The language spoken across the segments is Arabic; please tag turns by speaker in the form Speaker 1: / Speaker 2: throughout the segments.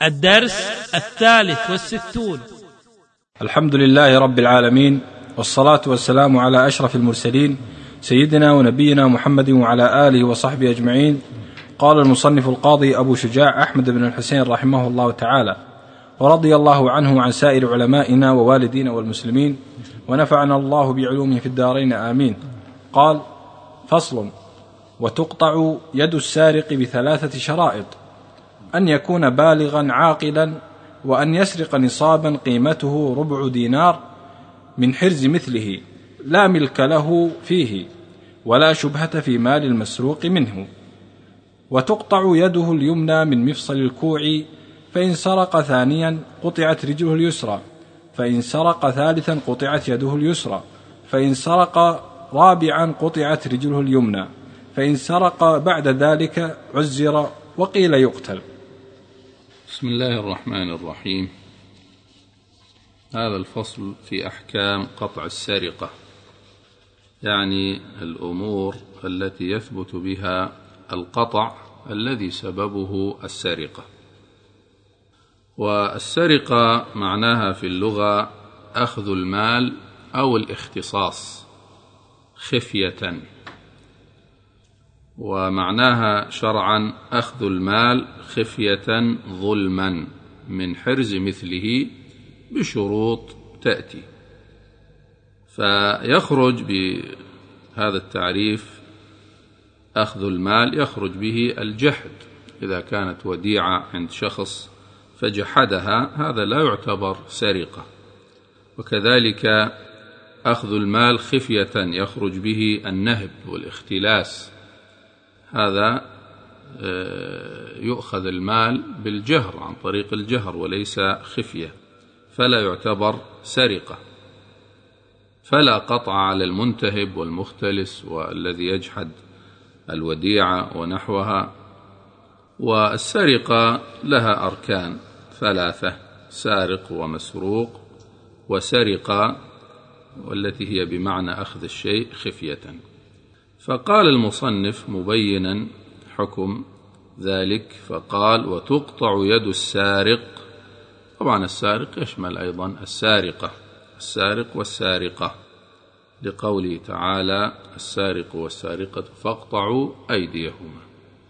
Speaker 1: الدرس 63.
Speaker 2: الحمد لله رب العالمين، والصلاة والسلام على أشرف المرسلين سيدنا ونبينا محمد وعلى آله وصحبه أجمعين. قال المصنف القاضي أبو شجاع أحمد بن الحسين رحمه الله تعالى: ورضي الله عنه وعن سائر علمائنا ووالدينا والمسلمين، ونفعنا الله بعلومه في الدارين آمين. قال: فصل: وتقطع يد السارق ب3 شرائط: أن يكون بالغا عاقلا، وأن يسرق نصابا قيمته 4 دينار من حرز مثله لا ملك له فيه ولا شبهة في مال المسروق منه. وتقطع يده اليمنى من مفصل الكوع، فإن سرق ثانيا قطعت رجله اليسرى، فإن سرق ثالثا قطعت يده اليسرى، فإن سرق رابعا قطعت رجله اليمنى، فإن سرق بعد ذلك عزر وقيل يقتل.
Speaker 3: بسم الله الرحمن الرحيم. هذا الفصل في أحكام قطع السرقة، يعني الأمور التي يثبت بها القطع الذي سببه السرقة. والسرقة معناها في اللغة أخذ المال أو الاختصاص خفية، ومعناها شرعا أخذ المال خفية ظلما من حرز مثله بشروط تأتي. فيخرج بهذا التعريف أخذ المال يخرج به الجحد، إذا كانت وديعة عند شخص فجحدها هذا لا يعتبر سرقة. وكذلك أخذ المال خفية يخرج به النهب والاختلاس، هذا يؤخذ المال بالجهر عن طريق الجهر وليس خفية، فلا يعتبر سرقة. فلا قطع على المنتهب والمختلس والذي يجحد الوديعة ونحوها. والسرقة لها أركان 3: سارق ومسروق وسرقة، والتي هي بمعنى أخذ الشيء خفية. فقال المصنف مبينا حكم ذلك فقال: وتقطع يد السارق. طبعا السارق يشمل أيضا السارقة، السارق والسارقة، لقوله تعالى: السارق والسارقة فاقطعوا أيديهما.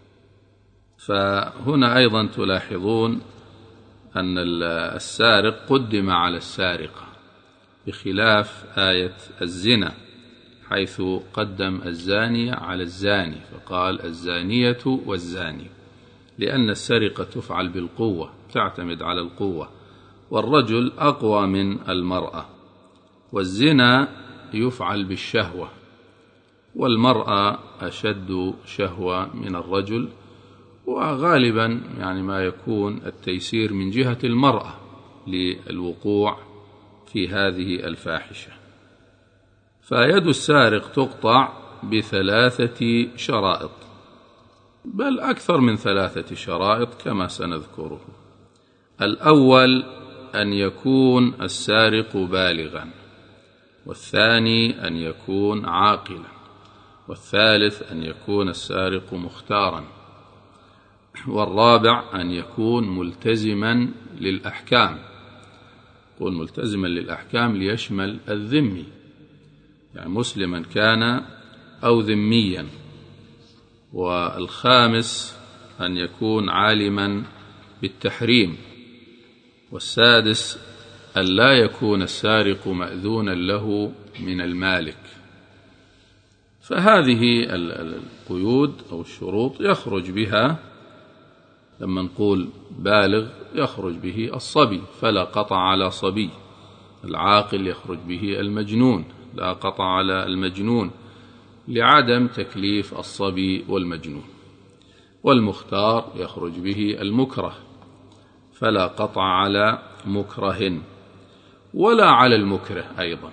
Speaker 3: فهنا أيضا تلاحظون أن السارق قدم على السارقة، بخلاف آية الزنا حيث قدم الزانية على الزاني فقال: الزانية والزاني، لأن السرقة تفعل بالقوة، تعتمد على القوة، والرجل أقوى من المرأة. والزنا يفعل بالشهوة، والمرأة أشد شهوة من الرجل، وغالبا يعني ما يكون التيسير من جهة المرأة للوقوع في هذه الفاحشة. فيد السارق تقطع ب3 شرائط، بل أكثر من 3 شرائط كما سنذكره. الأول أن يكون السارق بالغا، والثاني أن يكون عاقلا، والثالث أن يكون السارق مختارا، والرابع أن يكون ملتزما للأحكام. يكون ملتزما للأحكام ليشمل الذمي، يعني مسلما كان أو ذميا. والخامس أن يكون عالما بالتحريم. والسادس أن لا يكون السارق مأذونا له من المالك. فهذه القيود أو الشروط يخرج بها، لما نقول بالغ يخرج به الصبي فلا قطع على صبي، العاقل يخرج به المجنون لا قطع على المجنون لعدم تكليف الصبي والمجنون، والمختار يخرج به المكره فلا قطع على مكره ولا على المكره أيضا،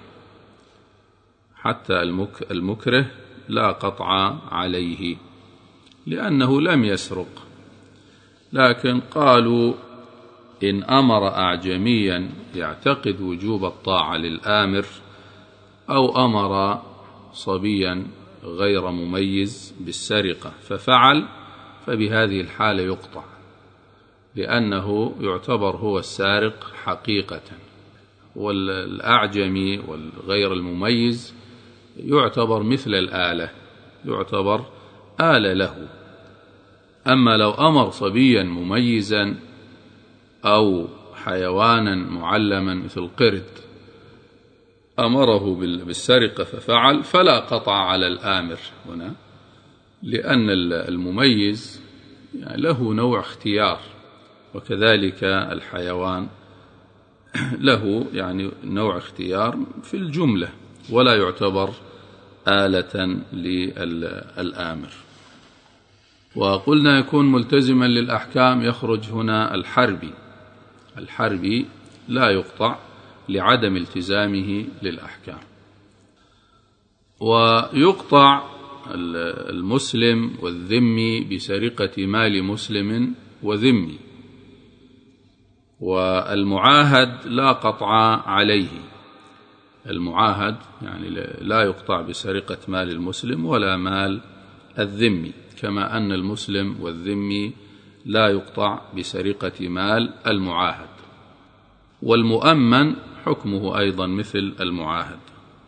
Speaker 3: حتى المكره لا قطع عليه لأنه لم يسرق. لكن قالوا إن أمر أعجميا يعتقد وجوب الطاعة للآمر، أو أمر صبيا غير مميز بالسرقة ففعل، فبهذه الحالة يقطع. لأنه يعتبر هو السارق حقيقة، والأعجمي والغير المميز يعتبر مثل الآلة، يعتبر آلة له. أما لو أمر صبيا مميزا أو حيوانا معلما مثل القرد أمره بالسرقة ففعل، فلا قطع على الآمر هنا، لأن المميز يعني له نوع اختيار، وكذلك الحيوان له يعني نوع اختيار في الجملة، ولا يعتبر آلة للآمر. وقلنا يكون ملتزما للأحكام، يخرج هنا الحربي لا يقطع لعدم التزامه للأحكام. ويقطع المسلم والذمي بسرقة مال مسلم وذمي، والمعاهد لا قطع عليه. المعاهد يعني لا يقطع بسرقة مال المسلم ولا مال الذمي، كما أن المسلم والذمي لا يقطع بسرقة مال المعاهد. والمؤمن حكمه أيضا مثل المعاهد.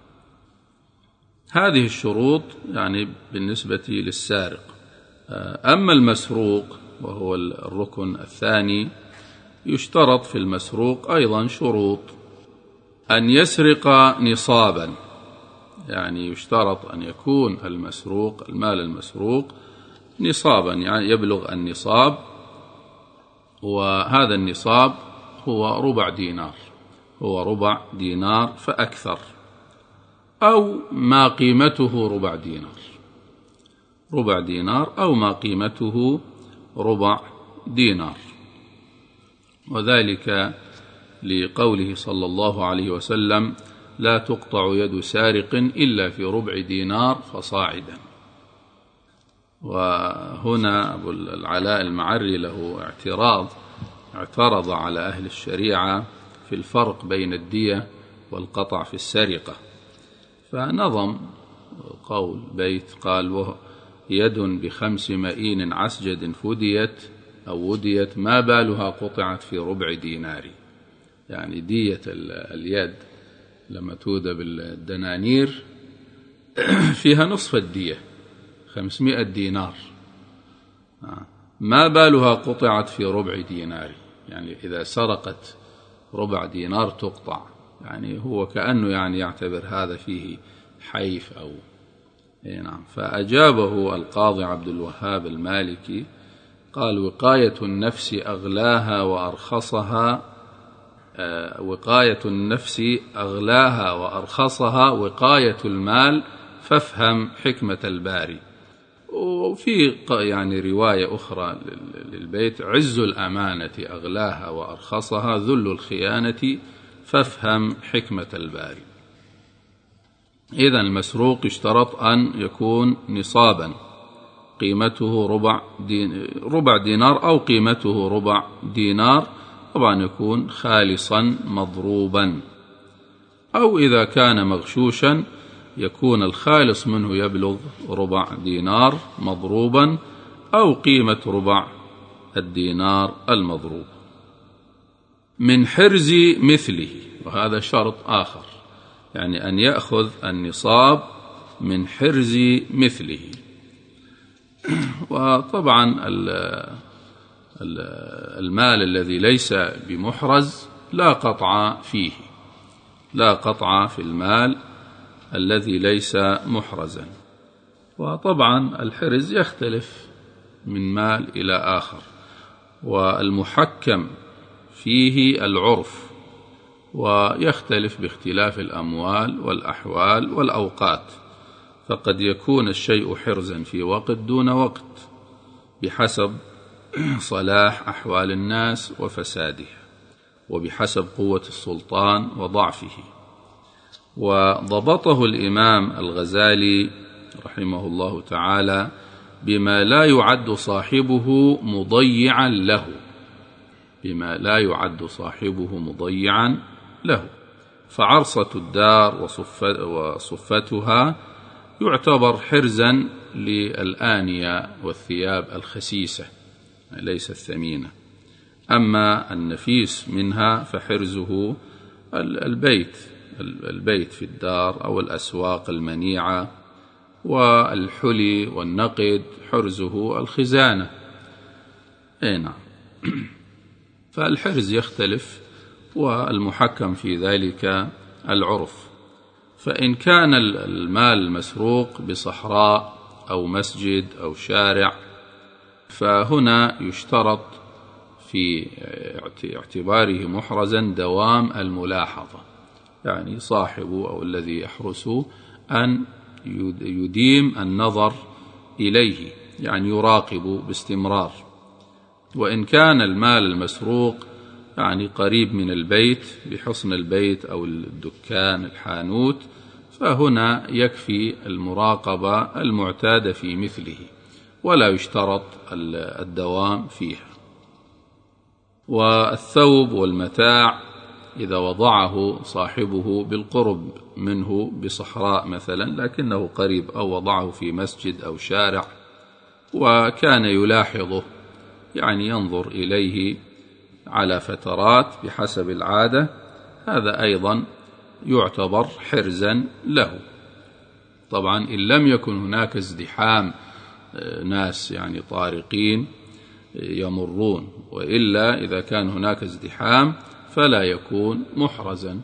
Speaker 3: هذه الشروط يعني بالنسبة للسارق. أما المسروق وهو الركن الثاني، يشترط في المسروق أيضا شروط: أن يسرق نصابا، يعني يشترط أن يكون المال المسروق نصابا، يعني يبلغ النصاب، وهذا النصاب هو ربع دينار فأكثر، أو ما قيمته ربع دينار أو ما قيمته ربع دينار. وذلك لقوله صلى الله عليه وسلم: لا تقطع يد سارق إلا في ربع دينار فصاعدا. وهنا أبو العلاء المعري له اعترض على أهل الشريعة في الفرق بين الدية والقطع في السرقة، فنظم قول بيت قال: يد ب5 مئين عسجد فديت أو وديت ما بالها قطعت في ربع دينار. يعني دية اليد لما تودى بالدنانير فيها نصف الدية 500 دينار، ما بالها قطعت في ربع دينار، يعني إذا سرقت ربع دينار تقطع. يعني هو كأنه يعني يعتبر هذا فيه حيف أو نعم. فأجابه القاضي عبد الوهاب المالكي قال: وقاية النفس أغلاها وأرخصها وقاية المال، فافهم حكمة الباري. وفي يعني رواية أخرى للبيت: عز الأمانة أغلاها وأرخصها، ذل الخيانة فافهم حكمة الباري. إذن المسروق اشترط أن يكون نصابا قيمته ربع دينار أو قيمته ربع دينار، طبعا يكون خالصا مضروبا، أو إذا كان مغشوشا يكون الخالص منه يبلغ ربع دينار مضروبا أو قيمة ربع الدينار المضروب. من حرز مثله، وهذا شرط آخر، يعني أن يأخذ النصاب من حرز مثله. وطبعا المال الذي ليس بمحرز لا قطع فيه، لا قطع في المال الذي ليس محرزا. وطبعا الحرز يختلف من مال إلى آخر، والمحكم فيه العرف، ويختلف باختلاف الأموال والأحوال والأوقات، فقد يكون الشيء حرزا في وقت دون وقت بحسب صلاح أحوال الناس وفسادها، وبحسب قوة السلطان وضعفه. وضبطه الإمام الغزالي رحمه الله تعالى بما لا يعد صاحبه مضيعا له، بما لا يعد صاحبه مضيعا له. فعرصة الدار وصفتها يعتبر حرزا للآنية والثياب الخسيسة ليس الثمينة، أما النفيس منها فحرزه البيت في الدار أو الأسواق المنيعة، والحلي والنقد حرزه الخزانة. نعم. فالحرز يختلف، والمحكم في ذلك العرف. فإن كان المال المسروق بصحراء أو مسجد أو شارع، فهنا يشترط في اعتباره محرزا دوام الملاحظة، يعني صاحبه أو الذي يحرسه أن يديم النظر إليه، يعني يراقب باستمرار. وإن كان المال المسروق يعني قريب من البيت بحصن البيت أو الدكان الحانوت، فهنا يكفي المراقبة المعتادة في مثله، ولا يشترط الدوام فيها. والثوب والمتاع إذا وضعه صاحبه بالقرب منه بصحراء مثلا، لكنه قريب، أو وضعه في مسجد أو شارع وكان يلاحظه، يعني ينظر إليه على فترات بحسب العادة، هذا أيضا يعتبر حرزا له. طبعا إن لم يكن هناك ازدحام ناس يعني طارقين يمرون، وإلا إذا كان هناك ازدحام فلا يكون محرزا.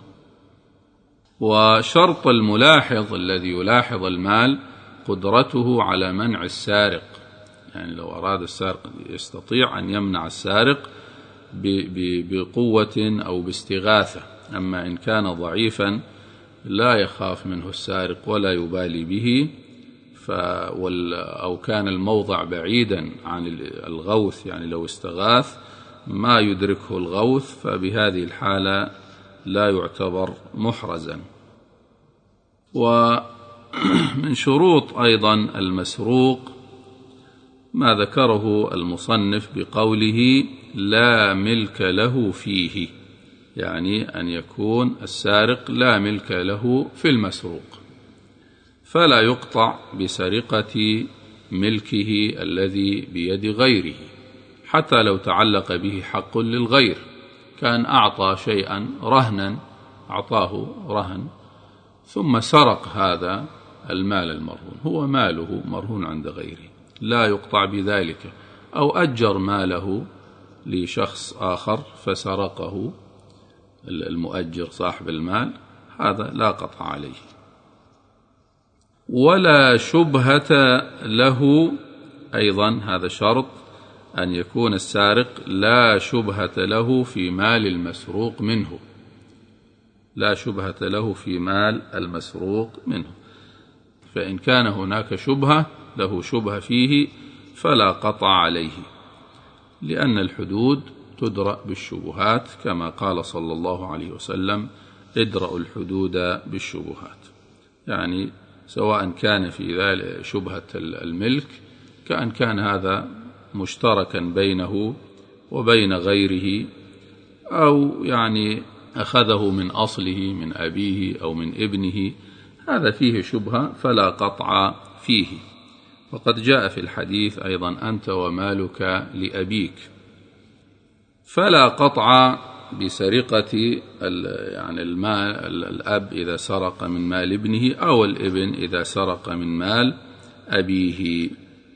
Speaker 3: وشرط الملاحظ الذي يلاحظ المال قدرته على منع السارق، يعني لو أراد السارق يستطيع أن يمنع السارق بقوة أو باستغاثة. أما إن كان ضعيفا لا يخاف منه السارق ولا يبالي به، أو كان الموضع بعيدا عن الغوث، يعني لو استغاث ما يدركه الغوث، فبهذه الحالة لا يعتبر محرزا. ومن شروط أيضا المسروق ما ذكره المصنف بقوله لا ملك له فيه، يعني أن يكون السارق لا ملك له في المسروق، فلا يقطع بسرقة ملكه الذي بيد غيره، حتى لو تعلق به حق للغير، كان أعطى شيئا رهنا، أعطاه رهن ثم سرق هذا المال المرهون، هو ماله مرهون عند غيره، لا يقطع بذلك. أو أجر ماله لشخص آخر فسرقه المؤجر صاحب المال، هذا لا قطع عليه. ولا شبهة له، أيضا هذا شرط، أن يكون السارق لا شبهة له في مال المسروق منه، لا شبهة له في مال المسروق منه. فإن كان هناك شبهة له شبهة فيه فلا قطع عليه، لأن الحدود تدرأ بالشبهات، كما قال صلى الله عليه وسلم ادرأوا الحدود بالشبهات، يعني سواء كان في ذلك شبهة الملك كأن كان هذا مشتركا بينه وبين غيره، أو يعني أخذه من أصله من أبيه أو من ابنه، هذا فيه شبهة فلا قطع فيه. وقد جاء في الحديث أيضا أنت ومالك لأبيك، فلا قطع بسرقة يعني المال، الأب إذا سرق من مال ابنه، أو الابن إذا سرق من مال أبيه.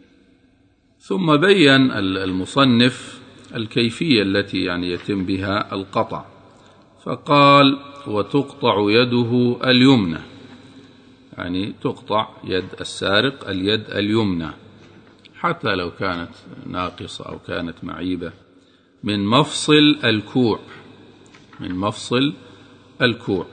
Speaker 3: ثم بين المصنف الكيفية التي يعني يتم بها القطع، فقال وتقطع يده اليمنى، يعني تقطع يد السارق اليد اليمنى حتى لو كانت ناقصة أو كانت معيبة، من مفصل الكوع، من مفصل الكوع.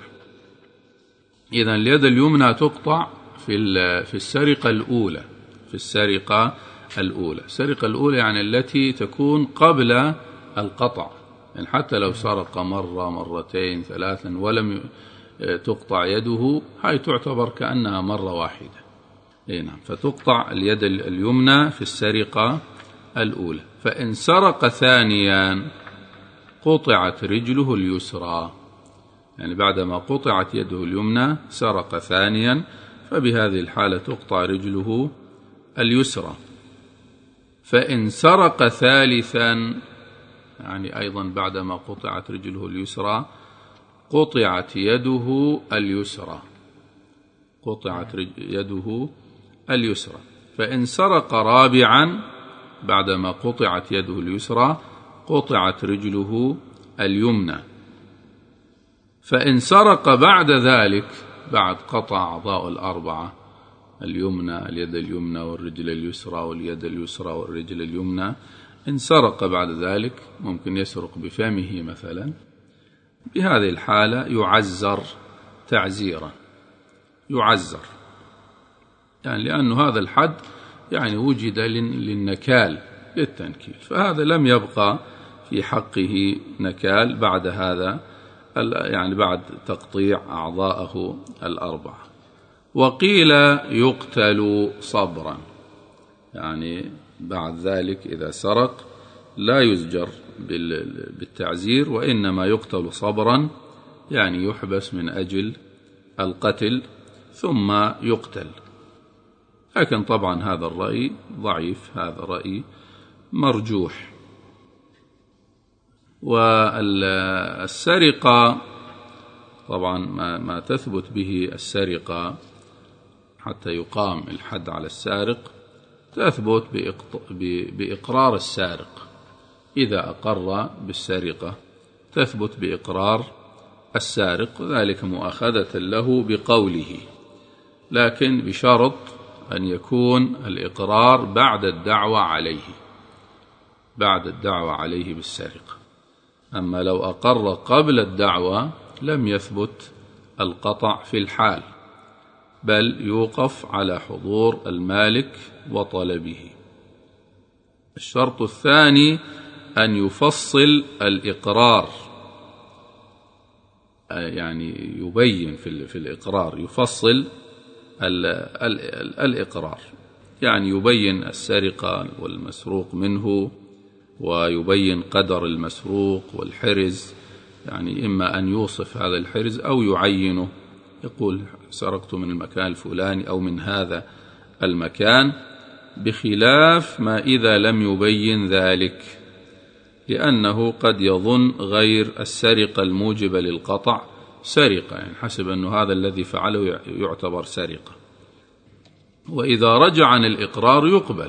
Speaker 3: إذن اليد اليمنى تقطع في السرقة الأولى، في السرقة الأولى. السرقة الأولى يعني التي تكون قبل القطع، يعني حتى لو سرق مرة مرتين ثلاثا ولم تقطع يده، هاي تعتبر كأنها مرة واحدة. نعم، فتقطع اليد اليمنى في السرقة الأولى. فإن سرق ثانيا قطعت رجله اليسرى، يعني بعدما قطعت يده اليمنى سرق ثانيا، فبهذه الحالة تقطع رجله اليسرى. فإن سرق ثالثا يعني أيضا بعدما قطعت رجله اليسرى قطعت يده اليسرى، قطعت يده اليسرى. فإن سرق رابعا بعدما قطعت يده اليسرى قطعت رجله اليمنى. فإن سرق بعد ذلك، بعد قطع أعضاء الأربعة، اليمنى، اليد اليمنى والرجل اليسرى واليد اليسرى والرجل اليمنى، إن سرق بعد ذلك ممكن يسرق بفمه مثلا، بهذه الحالة يعزر تعزيرا، يعزر يعني لأن هذا الحد يعني وجد للنكال، للتنكيل، فهذا لم يبقى في حقه نكال بعد هذا، يعني بعد تقطيع أعضاءه الأربعة. وقيل يقتل صبرا، يعني بعد ذلك إذا سرق لا يزجر بالتعزير، وإنما يقتل صبرا، يعني يحبس من أجل القتل ثم يقتل. لكن طبعا هذا الرأي ضعيف، هذا رأي مرجوح. والسرقة طبعا ما تثبت به السرقة حتى يقام الحد على السارق تثبت بإقرار السارق، إذا أقر بالسرقة تثبت بإقرار السارق، وذلك مؤاخذة له بقوله، لكن بشرط أن يكون الإقرار بعد الدعوة عليه، بعد الدعوة عليه بالسرقة. أما لو أقر قبل الدعوة لم يثبت القطع في الحال، بل يوقف على حضور المالك وطلبه. الشرط الثاني أن يفصل الإقرار، يعني يبين في الإقرار، يفصل الإقرار، يعني يبين السرقة والمسروق منه، ويبين قدر المسروق والحرز، يعني إما أن يوصف هذا الحرز أو يعينه، يقول سرقت من المكان الفلاني أو من هذا المكان، بخلاف ما إذا لم يبين ذلك، لأنه قد يظن غير السرقة الموجبة للقطع سرقة، يعني حسب أن هذا الذي فعله يعتبر سرقة. وإذا رجع عن الإقرار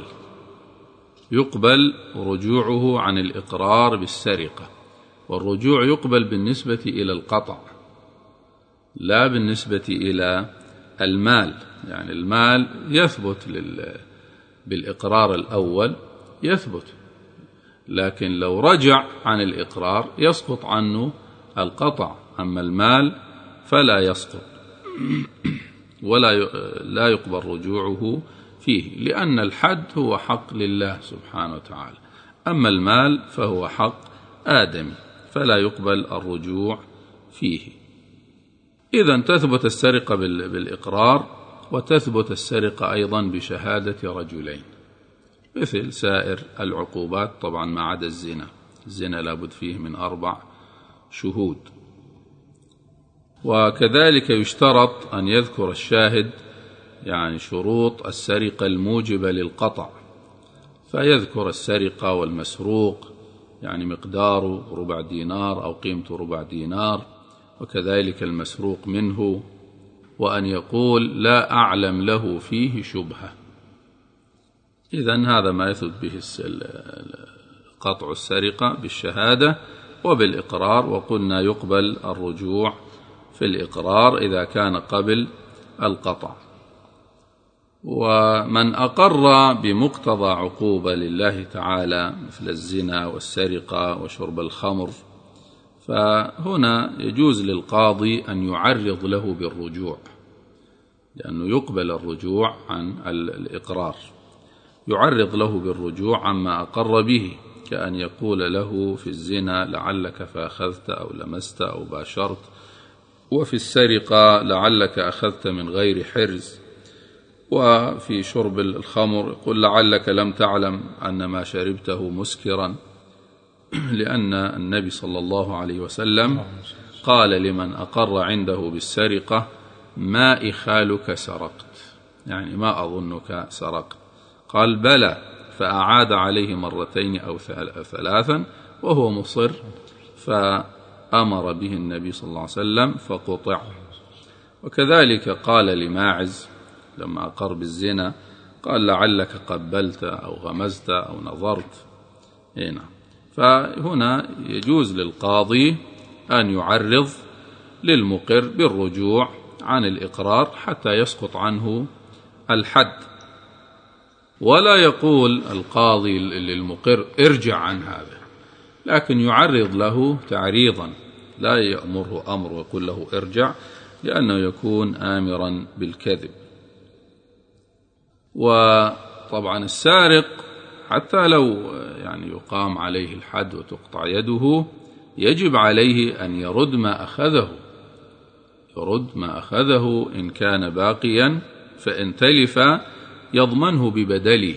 Speaker 3: يقبل رجوعه عن الإقرار بالسرقة، والرجوع يقبل بالنسبة إلى القطع لا بالنسبة إلى المال، يعني المال يثبت بالإقرار الأول يثبت، لكن لو رجع عن الإقرار يسقط عنه القطع، أما المال فلا يسقط لا يقبل رجوعه فيه، لأن الحد هو حق لله سبحانه وتعالى، أما المال فهو حق آدمي فلا يقبل الرجوع فيه. إذن تثبت السرقة بالإقرار، وتثبت السرقة أيضا بشهادة رجلين مثل سائر العقوبات، طبعا ما عدا الزنا لابد فيه من 4 شهود. وكذلك يشترط أن يذكر الشاهد يعني شروط السرقة الموجبة للقطع، فيذكر السرقة والمسروق، يعني مقداره 4 دينار أو قيمته 4 دينار، وكذلك المسروق منه، وأن يقول لا أعلم له فيه شبهة. إذن هذا ما يثبت به قطع السرقة بالشهادة وبالإقرار، وقلنا يقبل الرجوع في الإقرار إذا كان قبل القطع. ومن أقر بمقتضى عقوبة لله تعالى مثل الزنا والسرقة وشرب الخمر، فهنا يجوز للقاضي أن يعرض له بالرجوع، لأنه يقبل الرجوع عن الإقرار، يعرض له بالرجوع عما أقر به، كأن يقول له في الزنا لعلك فأخذت أو لمست أو باشرت، وفي السرقة لعلك أخذت من غير حرز، وفي شرب الخمر يقول لعلك لم تعلم أن ما شربته مسكرا، لأن النبي صلى الله عليه وسلم قال لمن أقر عنده بالسرقة ما إخالك سرقت، يعني ما أظنك سرقت، قال بلى، فأعاد عليه 2 أو 3، وهو مصر، فأمر به النبي صلى الله عليه وسلم فقطع. وكذلك قال لماعز لما أقر بالزنا، قال لعلك قبلت أو غمزت أو نظرت. هنا فهنا يجوز للقاضي أن يعرض للمقر بالرجوع عن الإقرار حتى يسقط عنه الحد، ولا يقول القاضي للمقر ارجع عن هذا، لكن يعرض له تعريضا، لا يأمره أمر ويقول له ارجع، لأنه يكون آمرا بالكذب. وطبعا السارق حتى لو يعني يقام عليه الحد وتقطع يده، يجب عليه أن يرد ما أخذه إن كان باقيا، فإن تلف يضمنه ببدله.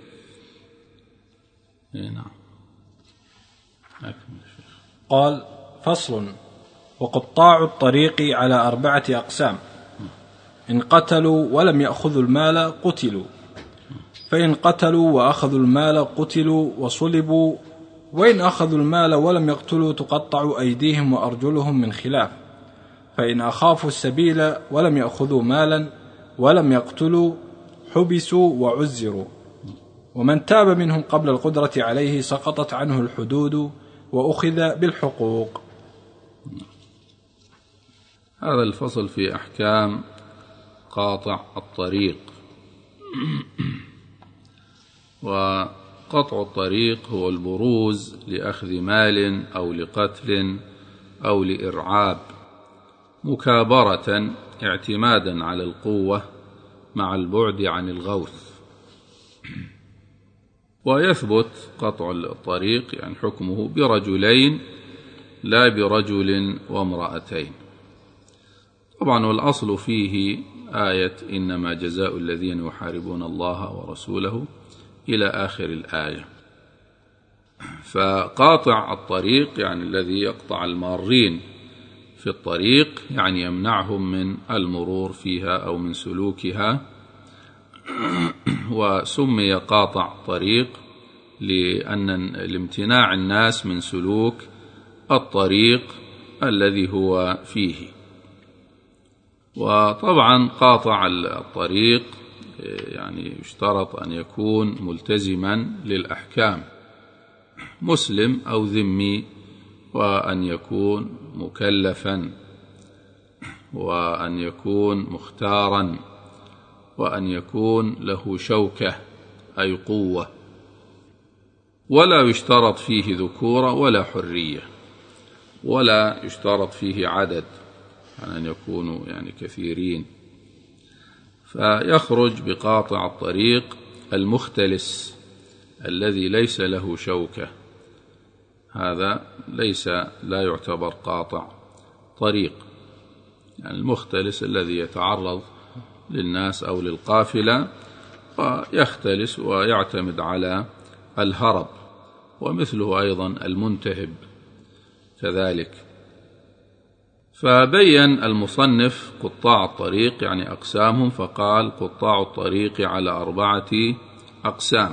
Speaker 3: نعم.
Speaker 2: قال: فصل: وقطاع الطريق على 4 أقسام: إن قتلوا ولم يأخذوا المال قتلوا، فإن قتلوا وأخذوا المال قتلوا وصلبوا، وإن أخذوا المال ولم يقتلوا تقطع أيديهم وأرجلهم من خلاف، فإن أخافوا السبيل ولم يأخذوا مالا ولم يقتلوا حبسوا وعزروا، ومن تاب منهم قبل القدرة عليه سقطت عنه الحدود وأخذ بالحقوق.
Speaker 3: هذا الفصل في أحكام قاطع الطريق. وقطع الطريق هو البروز لأخذ مال أو لقتل أو لإرعاب، مكابرة اعتمادا على القوة مع البعد عن الغوث. ويثبت قطع الطريق يعني حكمه برجلين لا برجل وامرأتين. طبعا والأصل فيه آية إنما جزاء الذين يحاربون الله ورسوله إلى آخر الآية. فقاطع الطريق يعني الذي يقطع المارين في الطريق، يعني يمنعهم من المرور فيها أو من سلوكها. وسمي قاطع طريق لامتناع الناس من سلوك الطريق الذي هو فيه. وطبعا قاطع الطريق يعني يشترط أن يكون ملتزما للأحكام، مسلم أو ذمي، وأن يكون مكلفا، وأن يكون مختارا، وأن يكون له شوكة أي قوة، ولا يشترط فيه ذكورة ولا حرية، ولا يشترط فيه عدد، يعني أن يكونوا يعني كثيرين. فيخرج بقاطع الطريق المختلس الذي ليس له شوكة، هذا لا يعتبر قاطع طريق. يعني المختلس الذي يتعرض للناس أو للقافلة ويختلس ويعتمد على الهرب، ومثله أيضا المنتهب كذلك. فبين المصنف قطاع الطريق يعني أقسامهم، فقال قطاع الطريق على 4 أقسام.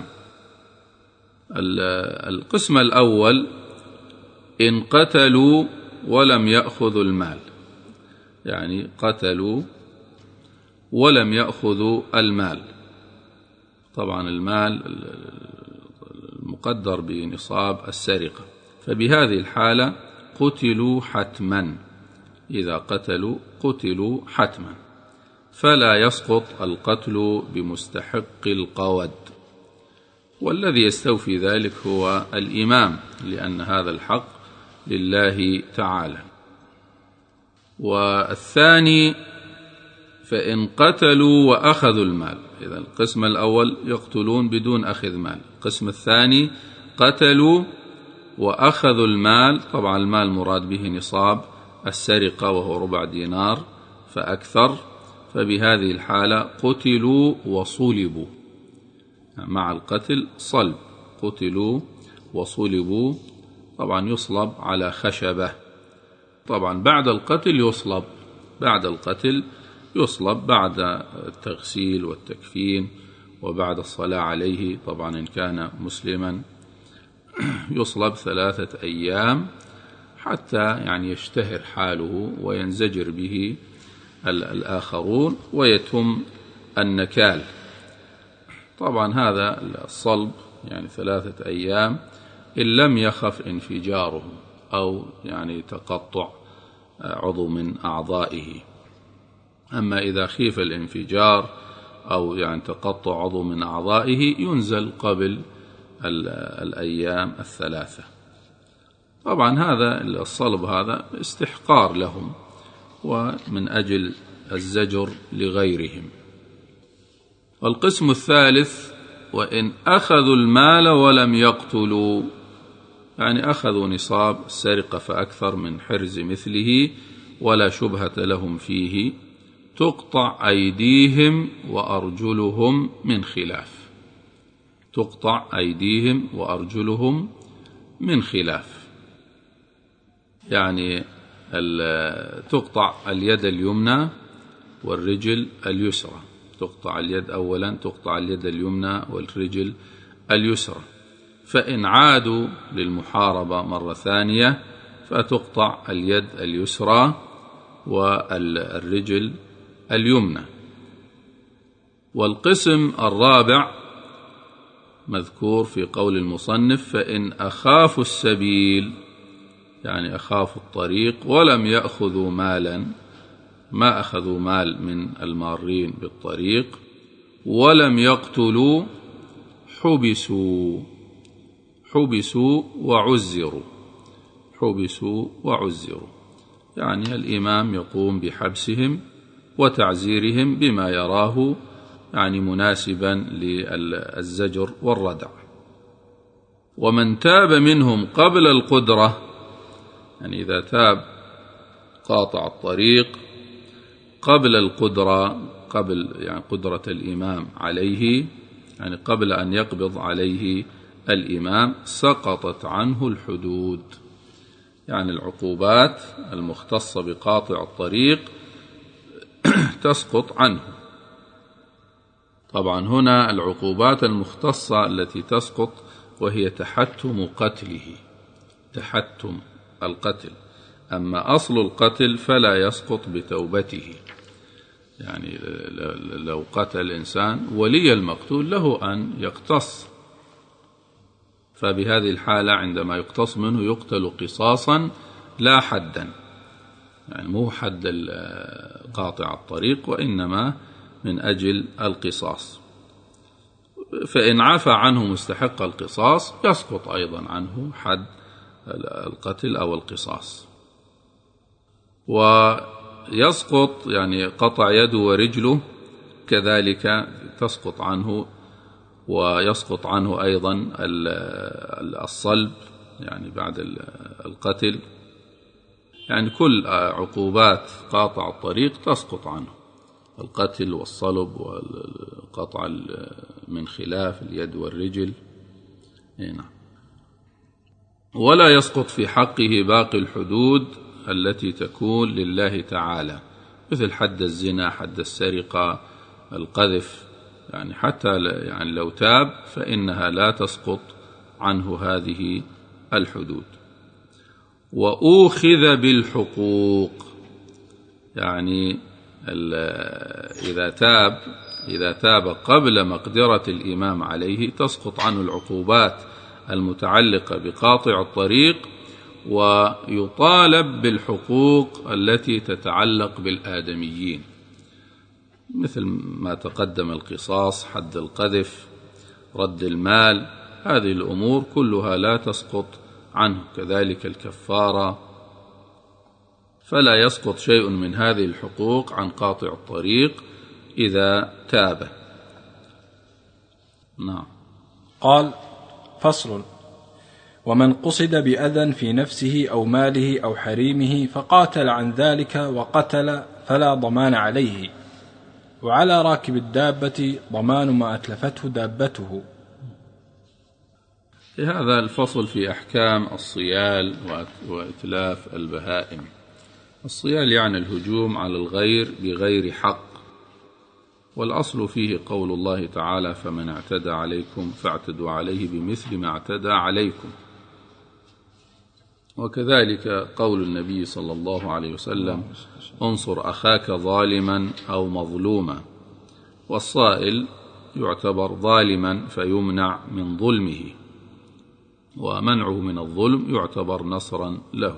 Speaker 3: القسم الأول: إن قتلوا ولم يأخذوا المال، يعني قتلوا ولم يأخذوا المال. طبعا المال المقدر بنصاب السرقة، فبهذه الحالة قتلوا حتما. إذا قتلوا قتلوا حتما، فلا يسقط القتل بمستحق القود، والذي يستوفي ذلك هو الإمام، لأن هذا الحق لله تعالى. والثاني: فإن قتلوا وأخذوا المال. إذا القسم الأول يقتلون بدون أخذ مال، القسم الثاني قتلوا وأخذوا المال. طبعا المال مراد به نصاب السرقة وهو 4 دينار فأكثر، فبهذه الحالة قتلوا وصلبوا، مع القتل صلب، قتلوا وصلبوا. طبعا يصلب على خشبة، طبعا بعد القتل يصلب، بعد التغسيل والتكفين وبعد الصلاة عليه، طبعا إن كان مسلما. يصلب 3 أيام حتى يعني يشتهر حاله وينزجر به الآخرون ويتم النكال. طبعا هذا الصلب يعني 3 أيام إن لم يخف انفجاره أو يعني تقطع عضو من أعضائه. أما إذا خيف الانفجار أو يعني تقطع عضو من أعضائه ينزل قبل الأيام 3. طبعا هذا الصلب هذا استحقار لهم ومن أجل الزجر لغيرهم. والقسم الثالث: وإن أخذوا المال ولم يقتلوا، يعني أخذوا نصاب السرقة فأكثر من حرز مثله ولا شبهة لهم فيه، تقطع أيديهم وأرجلهم من خلاف. تقطع أيديهم وأرجلهم من خلاف، يعني تقطع اليد اليمنى والرجل اليسرى. تقطع اليد أولا، تقطع اليد اليمنى والرجل اليسرى. فإن عادوا للمحاربة مرة ثانية فتقطع اليد اليسرى والرجل اليمنى. والقسم الرابع مذكور في قول المصنف: فإن أخافوا السبيل، يعني أخافوا الطريق ولم يأخذوا مالا، ما أخذوا مال من المارين بالطريق، ولم يقتلوا، حبسوا وعزروا. حبسوا وعزروا، يعني الإمام يقوم بحبسهم وتعزيرهم بما يراه يعني مناسبا للزجر والردع. ومن تاب منهم قبل القدرة، يعني إذا تاب قاطع الطريق قبل القدرة، قبل يعني قدرة الإمام عليه، يعني قبل أن يقبض عليه الإمام، سقطت عنه الحدود، يعني العقوبات المختصة بقاطع الطريق تسقط عنه. طبعا هنا العقوبات المختصة التي تسقط وهي تحتم قتله، تحتم القتل. أما أصل القتل فلا يسقط بتوبته، يعني لو قتل إنسان ولي المقتول له أن يقتص، فبهذه الحالة عندما يقتص منه يقتل قصاصا لا حدا، يعني مو حد قاطع الطريق وإنما من أجل القصاص. فإن عفى عنه مستحق القصاص يسقط أيضا عنه حد القتل أو القصاص. ويسقط يعني قطع يده ورجله كذلك تسقط عنه، ويسقط عنه أيضا الصلب يعني بعد القتل، يعني كل عقوبات قاطع الطريق تسقط عنه، القتل والصلب والقطع من خلاف اليد والرجل. نعم. ولا يسقط في حقه باقي الحدود التي تكون لله تعالى، مثل حد الزنا، حد السرقة، القذف، يعني حتى يعني لو تاب فإنها لا تسقط عنه هذه الحدود. وأوخذ بالحقوق، يعني إذا تاب قبل مقدرة الإمام عليه تسقط عنه العقوبات المتعلقة بقاطع الطريق، ويطالب بالحقوق التي تتعلق بالآدميين مثل ما تقدم: القصاص، حد القذف، رد المال، هذه الأمور كلها لا تسقط عنه، كذلك الكفارة. فلا يسقط شيء من هذه الحقوق عن قاطع الطريق إذا تاب. نعم.
Speaker 2: قال: فصل: ومن قصد بأذى في نفسه أو ماله أو حريمه فقاتل عن ذلك وقتل فلا ضمان عليه، وعلى راكب الدابة ضمان ما أتلفته دابته.
Speaker 3: هذا الفصل في أحكام الصيال وإتلاف البهائم. الصيال يعني الهجوم على الغير بغير حق، والأصل فيه قول الله تعالى: فمن اعتدى عليكم فاعتدوا عليه بمثل ما اعتدى عليكم. وكذلك قول النبي صلى الله عليه وسلم: انصر أخاك ظالما أو مظلوما. والصائل يعتبر ظالما فيمنع من ظلمه، ومنعه من الظلم يعتبر نصرا له.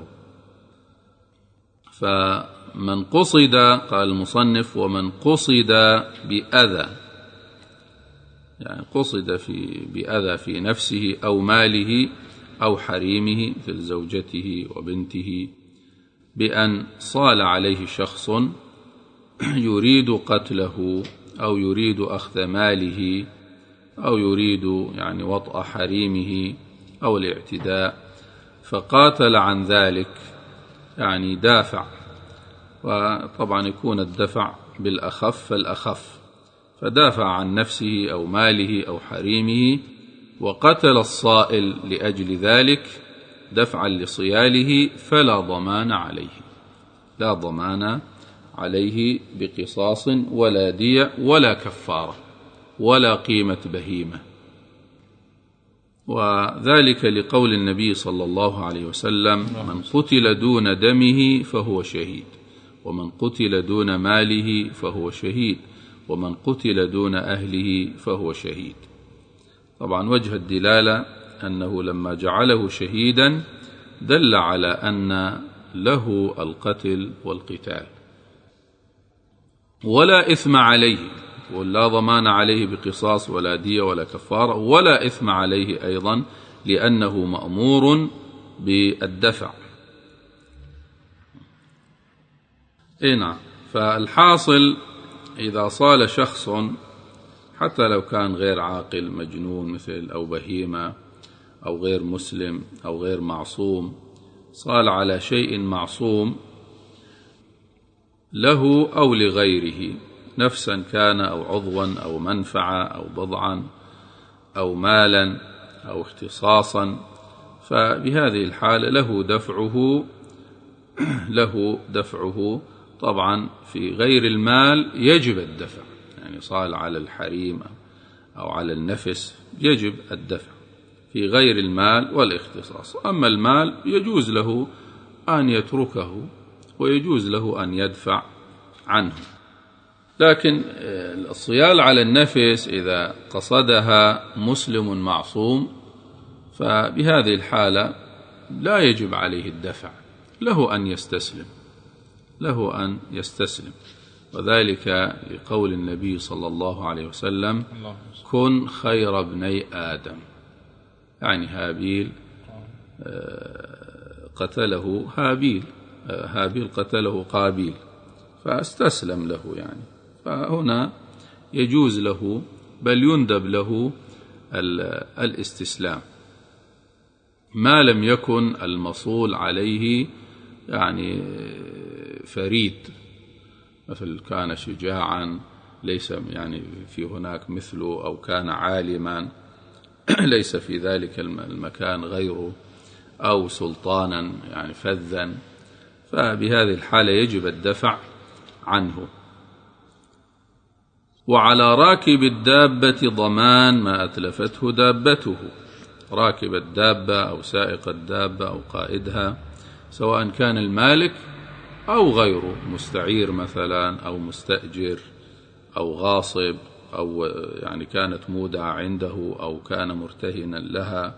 Speaker 3: فمن قصد، قال المصنف: ومن قصد بأذى، يعني قصد بأذى في نفسه أو ماله أو حريمه مثل زوجته وبنته، بأن صال عليه شخص يريد قتله أو يريد أخذ ماله أو يريد يعني وطأ حريمه أو الاعتداء، فقاتل عن ذلك، يعني دافع. وطبعا يكون الدفع بالأخف فالأخف، فدافع عن نفسه أو ماله أو حريمه وقتل الصائل لأجل ذلك دفعا لصياله، فلا ضمان عليه، لا ضمان عليه بقصاص ولا دية ولا كفارة ولا قيمة بهيمة. وذلك لقول النبي صلى الله عليه وسلم: من قتل دون دمه فهو شهيد، ومن قتل دون ماله فهو شهيد، ومن قتل دون أهله فهو شهيد. طبعا وجه الدلالة أنه لما جعله شهيدا دل على أن له القتل والقتال، ولا إثم عليه، ولا ضمان عليه بقصاص ولا دية ولا كفارة، ولا إثم عليه أيضا لأنه مأمور بالدفع. نعم. فالحاصل إذا صال شخص حتى لو كان غير عاقل، مجنون مثل أو بهيمة أو غير مسلم أو غير معصوم، صال على شيء معصوم له أو لغيره، نفسا كان أو عضوا أو منفعة أو بضعا أو مالا أو اختصاصا، فبهذه الحالة له دفعه. طبعا في غير المال يجب الدفع، يعني صال على الحريم أو على النفس يجب الدفع في غير المال والاختصاص. أما المال يجوز له أن يتركه ويجوز له أن يدفع عنه. لكن الصيال على النفس إذا قصدها مسلم معصوم فبهذه الحالة لا يجب عليه الدفع، له أن يستسلم، وذلك لقول النبي صلى الله عليه وسلم: كن خير ابني آدم، يعني هابيل قتله هابيل قتله قابيل فاستسلم له، يعني فهنا يجوز له بل يندب له الاستسلام ما لم يكن المصول عليه يعني فريد، مثل كان شجاعا ليس يعني في هناك مثله، أو كان عالما ليس في ذلك المكان غيره، أو سلطانا يعني فذا، فبهذه الحالة يجب الدفع عنه. وعلى راكب الدابة ضمان ما أتلفته دابته، راكب الدابة أو سائق الدابة أو قائدها، سواء كان المالك أو غيره، مستعير مثلا أو مستأجر أو غاصب، أو يعني كانت مودعة عنده أو كان مرتهنا لها،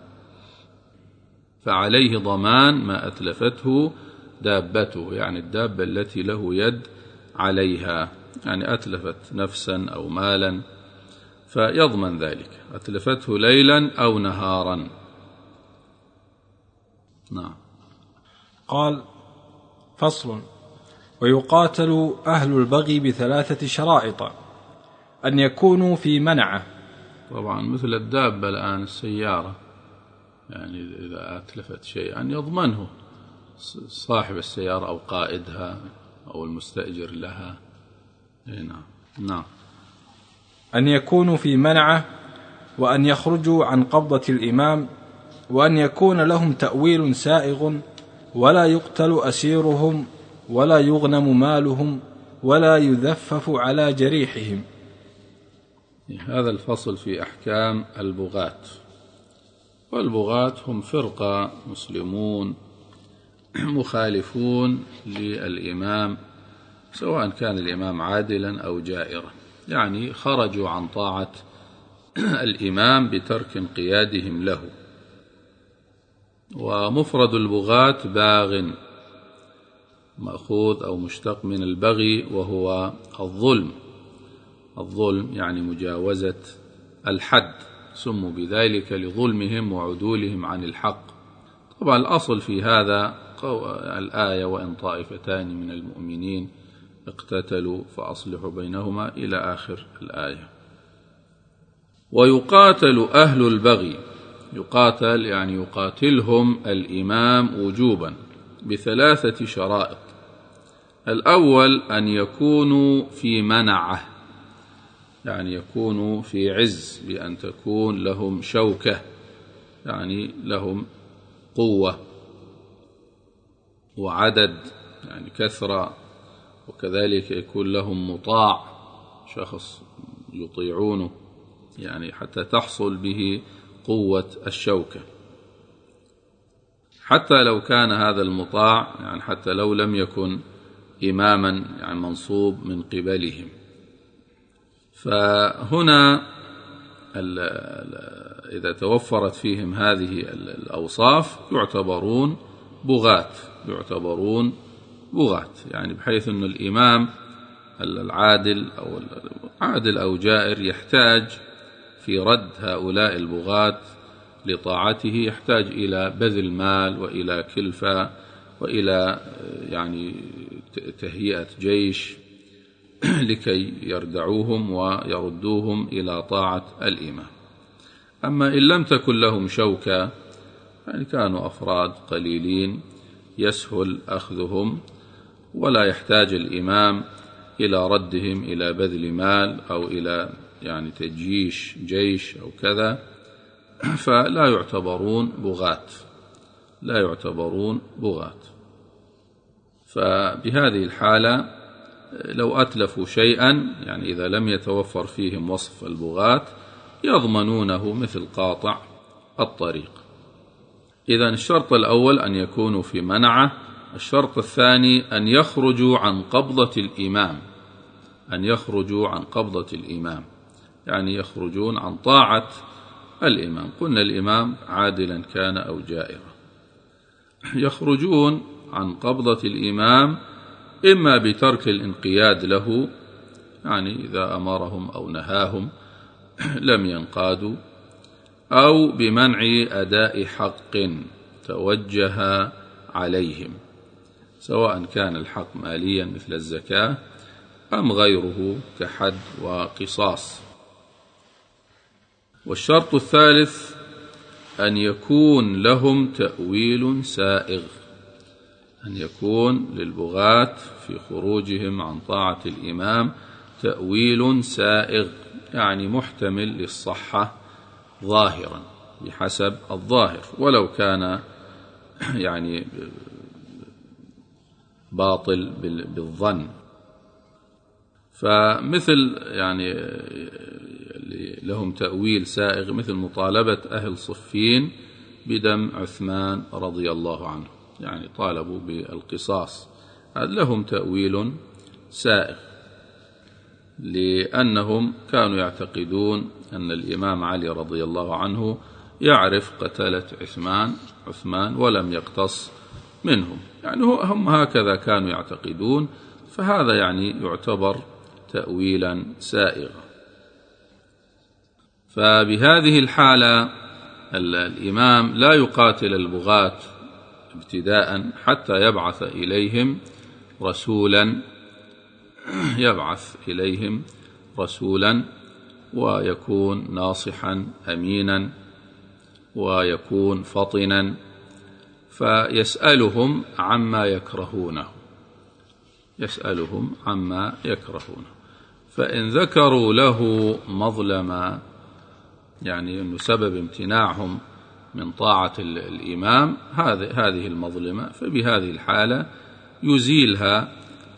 Speaker 3: فعليه ضمان ما أتلفته دابته، يعني الدابة التي له يد عليها، يعني أتلفت نفسا أو مالا فيضمن ذلك، أتلفته ليلا أو نهارا. نعم.
Speaker 2: قال: فصل: ويقاتل أهل البغي بثلاثة شرائط: أن يكونوا في منعه،
Speaker 3: طبعا مثل الدابة الآن السيارة، يعني إذا أتلفت شيئا يضمنه صاحب السيارة أو قائدها أو المستأجر لها. نعم.
Speaker 2: أن يكونوا في منعه، وأن يخرجوا عن قبضة الإمام، وأن يكون لهم تأويل سائغ، ولا يقتل أسيرهم، ولا يغنم مالهم، ولا يذفف على جريحهم.
Speaker 3: هذا الفصل في أحكام البغاة. والبغاة هم فرقة مسلمون مخالفون للإمام، سواء كان الإمام عادلا أو جائرا، يعني خرجوا عن طاعة الإمام بترك انقيادهم له. ومفرد البغاة باغ، مأخوذ أو مشتق من البغي، وهو الظلم. الظلم يعني مجاوزة الحد، سموا بذلك لظلمهم وعدولهم عن الحق. طبعا الأصل في هذا الآية: وإن طائفتان من المؤمنين اقتتلوا فأصلحوا بينهما، إلى آخر الآية. ويقاتل أهل البغي، يقاتل يعني يقاتلهم الإمام وجوبا ب3 شرائط. الأول أن يكونوا في منعه، يعني يكونوا في عز، بأن تكون لهم شوكة، يعني لهم قوة وعدد، يعني كثرة، وكذلك يكون لهم مطاع، شخص يطيعونه، يعني حتى تحصل به قوة الشوكة. حتى لو كان هذا المطاع، يعني حتى لو لم يكن إماما يعني منصوب من قبلهم. فهنا إذا توفرت فيهم هذه الأوصاف يعتبرون بغاة، يعني بحيث أن الإمام العادل أو جائر يحتاج في رد هؤلاء البغاة لطاعته، يحتاج إلى بذل مال وإلى كلفة وإلى يعني تهيئة جيش لكي يردعوهم ويردوهم إلى طاعة الإمام. أما إن لم تكن لهم شوكة، يعني كانوا أفراد قليلين يسهل أخذهم، ولا يحتاج الإمام إلى ردهم إلى بذل مال أو إلى يعني تجيش جيش أو كذا، فلا يعتبرون بغاة. فبهذه الحالة لو أتلفوا شيئا، يعني إذا لم يتوفر فيهم وصف البغاة، يضمنونه مثل قاطع الطريق. إذن الشرط الأول أن يكونوا في منعه. الشرط الثاني أن يخرجوا عن قبضة الإمام، يعني يخرجون عن طاعة الإمام. قلنا الإمام عادلا كان أو جائرا. يخرجون عن قبضة الإمام إما بترك الانقياد له، يعني إذا أمرهم أو نهاهم لم ينقادوا، أو بمنع أداء حق توجه عليهم، سواء كان الحق ماليا مثل الزكاة أم غيره كحد وقصاص. والشرط الثالث أن يكون لهم تأويل سائغ، أن يكون للبغاة في خروجهم عن طاعة الإمام تأويل سائغ، يعني محتمل للصحة ظاهرا بحسب الظاهر، ولو كان يعني باطل بالظن. فمثل يعني لهم تأويل سائغ مثل مطالبة أهل صفين بدم عثمان رضي الله عنه، يعني طالبوا بالقصاص، لهم تأويل سائغ، لأنهم كانوا يعتقدون أن الإمام علي رضي الله عنه يعرف قتلة عثمان ولم يقتص منهم، يعني هم هكذا كانوا يعتقدون، فهذا يعني يعتبر تأويلا سائغا. فبهذه الحالة الإمام لا يقاتل البغاة ابتداء حتى يبعث إليهم رسولا ويكون ناصحا أمينا ويكون فطنا، فيسألهم عما يكرهونه، فإن ذكروا له مظلمة، يعني أنه سبب امتناعهم من طاعة الإمام هذه المظلمة، فبهذه الحالة يزيلها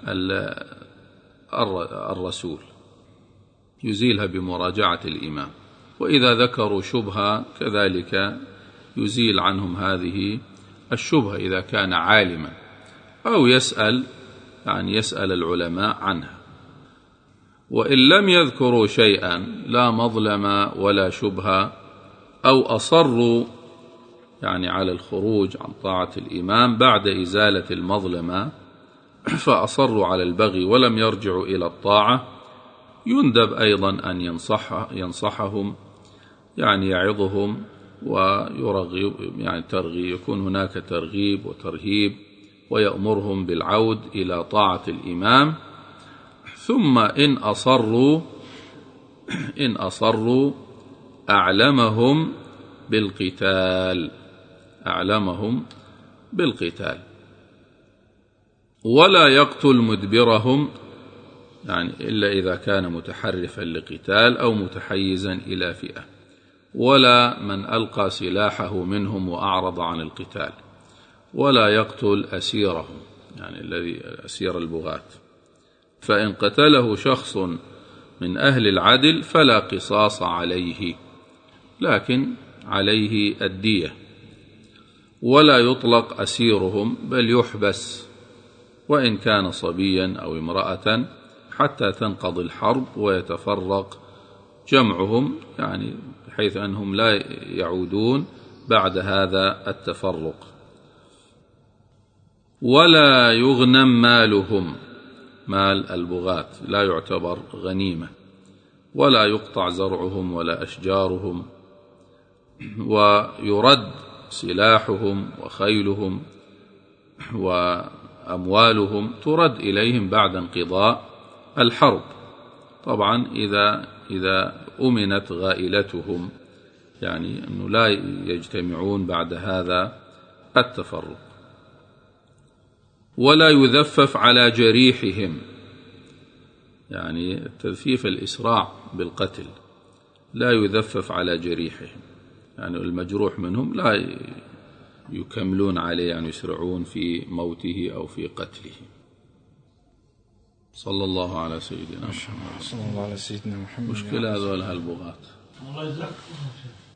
Speaker 3: الرسول، يزيلها بمراجعة الإمام. وإذا ذكروا شبهة كذلك يزيل عنهم هذه الشبهة إذا كان عالما، أو يسأل العلماء عنها. وإن لم يذكروا شيئا لا مظلمة ولا شبهة، أو أصروا على الخروج عن طاعة الإمام بعد إزالة المظلمة، فأصروا على البغي ولم يرجعوا إلى الطاعة، يندب أيضا أن ينصحهم، يعظهم ويرغب، يكون هناك ترغيب وترهيب، ويأمرهم بالعود إلى طاعة الإمام. ثم إن أصروا أعلمهم بالقتال، ولا يقتل مدبرهم، إلا إذا كان متحرفا لقتال أو متحيزا إلى فئة، ولا من ألقى سلاحه منهم وأعرض عن القتال، ولا يقتل أسيرهم، الذي أسير البغاة. فإن قتله شخص من أهل العدل فلا قصاص عليه، لكن عليه الدية، ولا يطلق أسيرهم بل يحبس، وإن كان صبيا أو امرأة، حتى تنقضي الحرب ويتفرق جمعهم، بحيث أنهم لا يعودون بعد هذا التفرق. ولا يغنم مالهم، مال البغاة لا يعتبر غنيمة، ولا يقطع زرعهم ولا أشجارهم، ويرد سلاحهم وخيلهم وأموالهم، ترد إليهم بعد انقضاء الحرب، طبعا إذا أمنت غائلتهم، أنه لا يجتمعون بعد هذا التفرق. ولا يذفف على جريحهم، التذفيف الإسراع بالقتل، لا يذفف على جريحهم، المجروح منهم لا يكملون عليه، يسرعون في موته أو في قتله. صلى الله على سيدنا محمد.
Speaker 2: صلى الله على سيدنا محمد.
Speaker 3: مشكلة هذول هالبغاة.